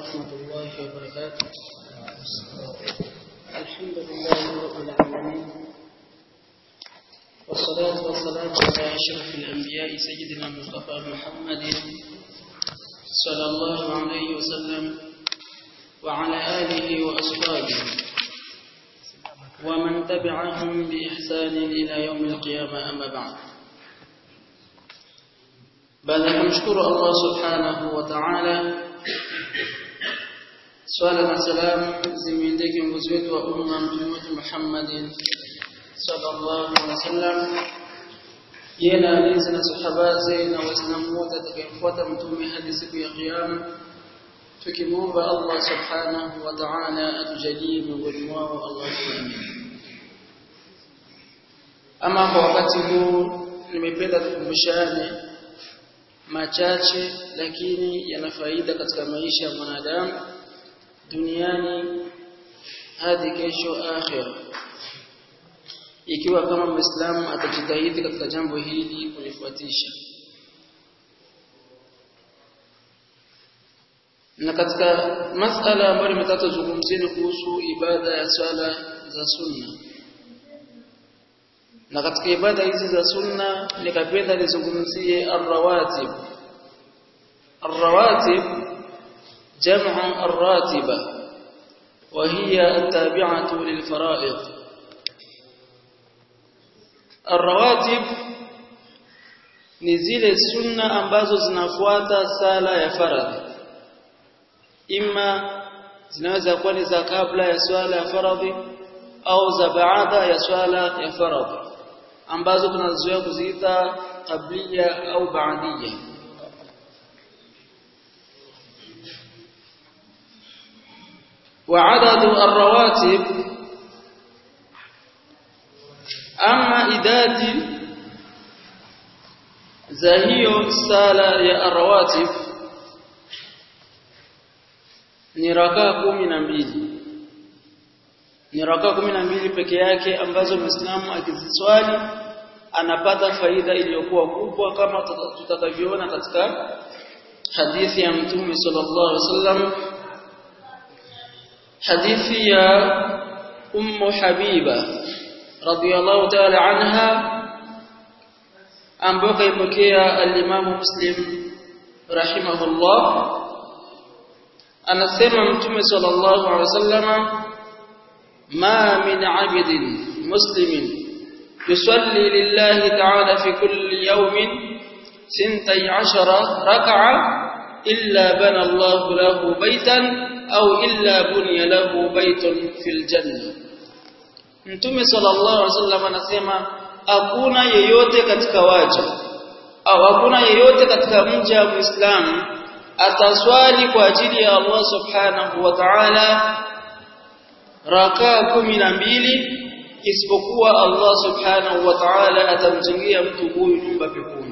ورحمة الله وبركاته. الحمد لله رب العالمين، والصلاة والسلام على أشرف الأنبياء سيدنا مصطفى محمد صلى الله عليه وسلم وعلى آله وأصحابه ومن تبعهم بإحسان إلى يوم القيامة. أما بعد، baada ya kumshukuru Allah subhanahu wa ta'ala, swala na salam zimwendee kiongozi wetu wa umma Mtume Muhammad sallallahu alaihi wasallam, yeye na alizi na sahaba zake na waislamu wote atakayemfuata mtume hadi siku ya kiyama, tukimwomba Allah subhanahu wa ta'ala atujalie miongoni mwao. Allahumma amin. Ama kwa wakati huu nimependa tukumbushane machache lakini yana faida katika maisha ya mwanadamu duniani hadi kesho akhira, ikiwa kama Muislamu atajitahidi katika jambo hili kulifuatisha. Na katika masala ambayo nimetaka zungumzeni kuhusu ibada ya swala za sunna, na katika ibada hizi za sunna nikapenda nizungumzie ar-rawatib. Ar-rawatib jam'u ar-ratiba wa hiya at-tabi'atu lil-fara'id. Ar-rawatib ni zile sunna ambazo zinafuata sala ya faradhi, ima zinaweza kuwa ni za kabla ya swala ya faradhi au za baada ya swala ya faradhi, ambazo tunazoea kuziita qabliya au ba'diyya. وعدد الرواتب، أما idadi za hiyo sala ya الرواتب ni rakaa 12. Ni rakaa 12 peke yake ambazo Muislamu akiziswali anapata faida iliyokuwa kubwa, kama tutakavyoona katika hadithi ya Mtume sallallahu alaihi wasallam, hadithi ya Ummu Habiba radhiyallahu ta'ala anha, ambayo kaipokea al-Imam Muslim rahimahullah. Anasema Mtume sallallahu alaihi wasallam, ma min 'abdin muslimin yusalli lillahi ta'ala fi kulli yawmin 12 rak'a illa bana Allahu lahu baytan au illa bunya lahu baytun fil janna. Mtume sallallahu alaihi wasallam anasema hakuna yeyote katika waja au hakuna yeyote katika mja wa Muislamu ataswali kwa ajili ya Allah subhanahu wa ta'ala rakaa 12 isipokuwa Allah subhanahu wa ta'ala atamjengea mtu huyu nyumba peponi.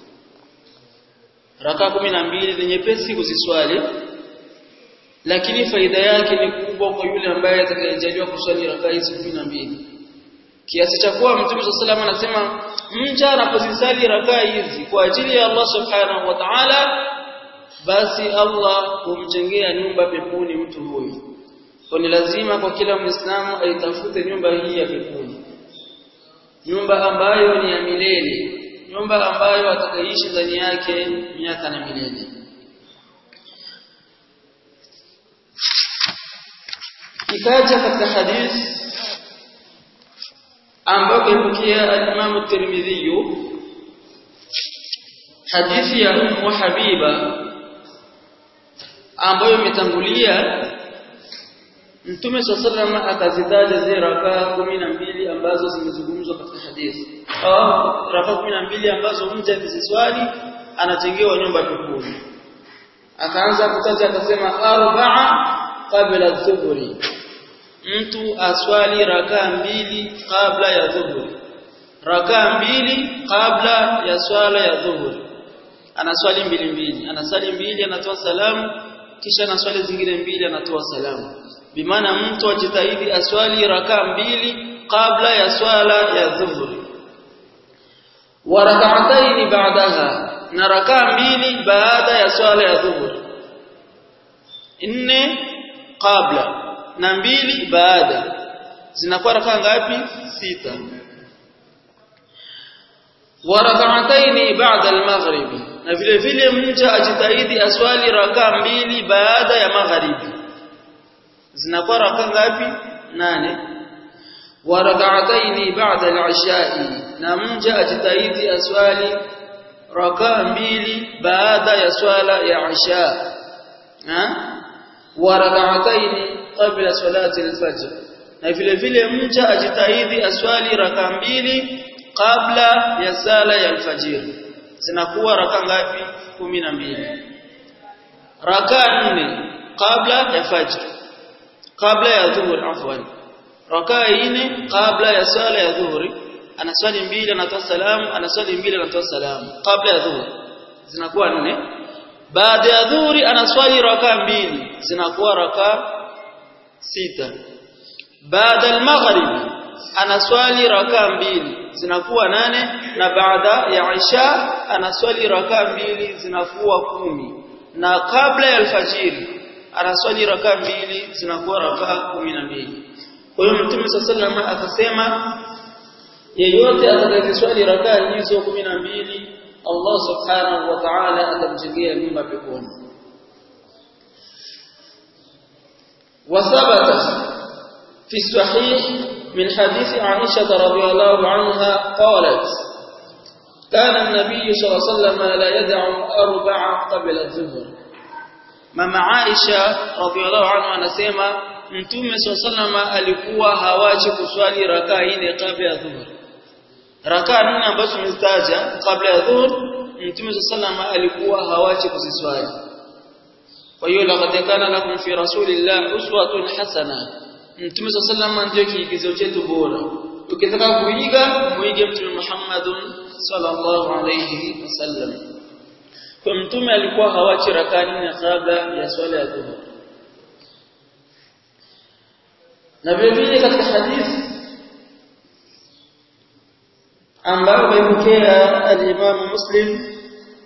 Rakaa 12 ni nyepesi kuziswali, lakini faida yake ni kubwa kwa yule ambaye atakayejaliwa kuswali rakaa hizi 12, kiasi cha kuwa Mtume sallallahu alayhi wasallam anasema mja anapozisali rakaa hizi kwa ajili ya Allah subhanahu wa ta'ala, basi Allah humjengea nyumba peponi mtu huyu. Kwa ni lazima kwa kila Muislamu aitafute nyumba hii ya peponi, nyumba ambayo ni ya milele, nyumba ambayo atakaishi ndani yake miaka na milele. Ikaja katika hadithi ambayo imepokea al-Imam at-Tirmidhi, hadithi ya Ummu Habiba ambayo imetangulia. Mtume sallallahu akazitaja zile rakaa 12 ambazo zimezungumzwa katika hadithi, au rakaa 12 ambazo mja akiswali anajengewa nyumba peponi. Akaanza kutaja akasema arba'a qabla adh-dhuhri, mtu aswali rakaa 2 kabla ya dhuhuri, rakaa 2 kabla ya swala ya dhuhuri. Anaswali 2, anasali 2 anatoa salamu, kisha anaswali zingine 2 anatoa salamu. Bimaana mtu ajitahidi aswali rakaa 2 kabla ya swala ya dhuhuri, wa rak'atayn ba'daha, na rakaa 2 baada ya swala ya dhuhuri. 4 kabla na 2 baada, zinakuwa rakaa ngapi? 6. Wa rak'atayn ba'da al-maghrib, na vile vile mja ajitahidi aswali rakaa 2 baada ya magharibi, zinakuwa rakaa ngapi? 8. Wa rak'atayn ba'da al-isha'i, na mja ajitahidi aswali rakaa 2 baada ya swala ya isha. Wa rak'atayn qabla salati al-fajr, na vile vile mja ajitahidi aswali rakaa 2 kabla ya sala ya alfajiri, zinakuwa rakaa ngapi? 12. Rakaa 4 kabla ya fajr, kabla ya dhuhur, afwan, rakaa 4 kabla ya sala ya dhuhuri, anaswali 2 anatoa salamu, anaswali 2 anatoa salamu kabla ya dhuhur, zinakuwa 4. Baada ya dhuhuri anaswali rakaa 2, zinakuwa rakaa 6. Baada al-maghrib anaswali rakaa 2, zinakuwa 8, na baada ya isha anaswali rakaa 2, zinakuwa 10, na kabla ya alfajiri anaswali rakaa 2, zinakuwa rakaa 12. Kwa hiyo Mtume sallallahu alayhi akasema yeyote atakayeswali rakaa hizo 12 Allah subhanahu wa ta'ala atamjengea nyumba peponi. Wasabata fi sahih من حديث عائشة رضي الله عنها قالت كان النبي صلى الله عليه وسلم لا يدع 4 قبل الظهر. ماما عائشة رضي الله عنها anasema Mtume صلى الله عليه وسلم alikuwa hawachi kuswali rakaa 4 kabla ya dhuhur. Rakaa 4 ambazo tumezitaja kabla ya dhuhur, Mtume صلى الله عليه وسلم alikuwa hawachi kuziswali. Kwa hiyo laqad kana lakum fi rasulillah uswatun hasana, Mtume sallallahu ndio kiigizo chetu bora. Ukitaka kuiga muige Mtume Muhammad sallallahu alayhi wasallam. Kwa Mtume alikuwa hawachi rakaa 4 kabla ya swala ya dhuhur. Na vile vile katika hadithi ambayo imepokea al-Imam Muslim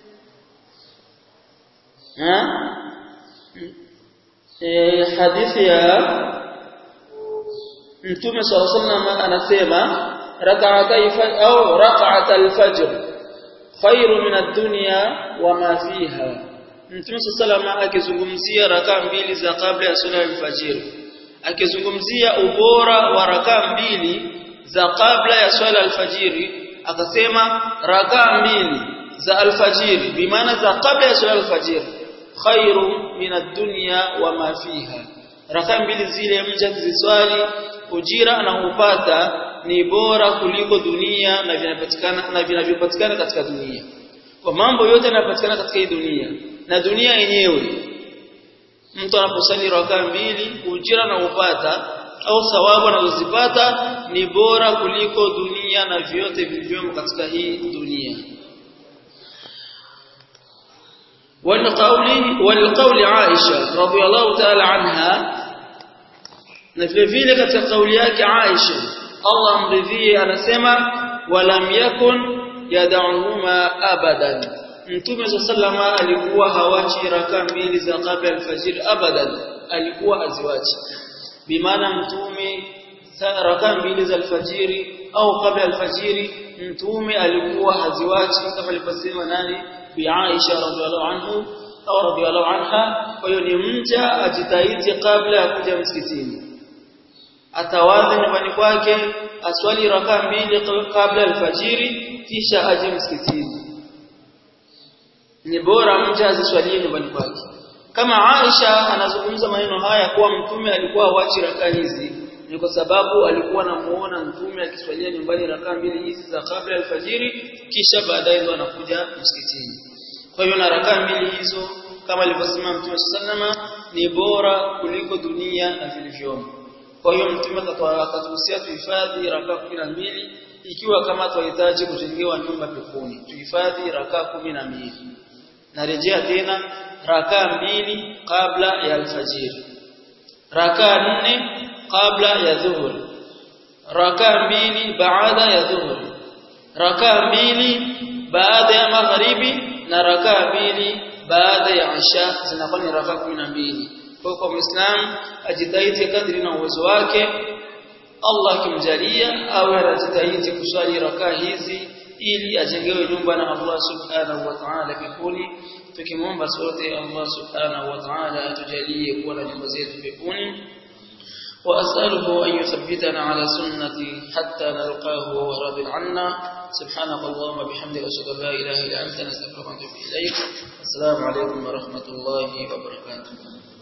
hadithi ya Mtume sallallahu alayhi wasallam anasema rak'at al-fajr khairu min ad-dunya wa ma fiha. Mtume sallallahu alayhi wasallam akizungumzia rakaa 2 za kabla ya swala al-fajr, akizungumzia ubora wa rakaa 2 za kabla ya swala al-fajr, akasema rakaa 2 za al-fajr bi maana za kabla ya swala al-fajr khairu min ad-dunya wa ma fiha. Rakaa 2 zile mja kuziswali ujira anaupata ni bora kuliko dunia na vinavyopatikana katika dunia. Kwa mambo yote yanapatikana katika hii dunia na dunia yenyewe, mtu anaposali rakaa 2 ujira anaupata au thawabu anazozipata ni bora kuliko dunia na vyote vilivyomo katika hii dunia. والقول عائشة رضي الله تعالى عنها, na vile vile katika kauli yake Aisha Allah amridhie anasema walam yakun yad'uhuma abadan. Mtume sallallahu alikuwa hawachi rakaa 2 za kabla al-fajr abadan, alikuwa aziwachi. Bimaana Mtume rakaa 2 za al-fajr au kabla al-fajr Mtume alikuwa haziwachi, kama alivyosema nani bi Aisha radhiallahu anhu au radhiallahu anha. Kwa hiyo ni mja ajitahidi kabla ya kuja msikitini, atawadhi nyumbani kwake, aswali rakaa 2 kabla alfajiri, kisha aje msikitini. Ni bora mja aziswalie nyumbani kwake. Kama Aisha anazungumza maneno haya kuwa Mtume alikuwa hawachi rakaa hizi, ni kwa sababu alikuwa anamuona Mtume akiswalia nyumbani rakaa 2 hizi za kabla alfajiri, kisha baadaye ndo anakuja msikitini. Kwa hiyo na rakaa 2 hizo kama alivyosema Mtume sallallahu ni bora kuliko dunia na vilivyomo. Kwa hiyo Mtume akatuhusia tuhifadhi rakaa 12 ikiwa kama tunahitaji kujengewa nyumba peponi, tuhifadhi rakaa 12. Narejea tena, rakaa 2 kabla ya alfajiri, rakaa 4 kabla ya dhuhur, rakaa 2 baada ya dhuhur, rakaa 2 baada ya magharibi na rakaa 2 baada ya isha, zinakuwa ni rakaa 12. kwa Muislamu ajitahidi kadri na uwezo wake, Allah kimjalia awe anajitahidi kusali rakaa hizi ili ajengewe nyumba na Allah subhanahu wa ta'ala peponi. Tukimwomba sote Allah subhanahu wa ta'ala atujalie kuwa na nyumba zetu peponi. وأسأله أن يثبتنا على سنتي حتى نلقاه وهو راض عنا. سبحانك اللهم وبحمدك أشهد أن لا إله إلا أنت نستغفرك ونتوب إليك. السلام عليكم ورحمة الله وبركاته.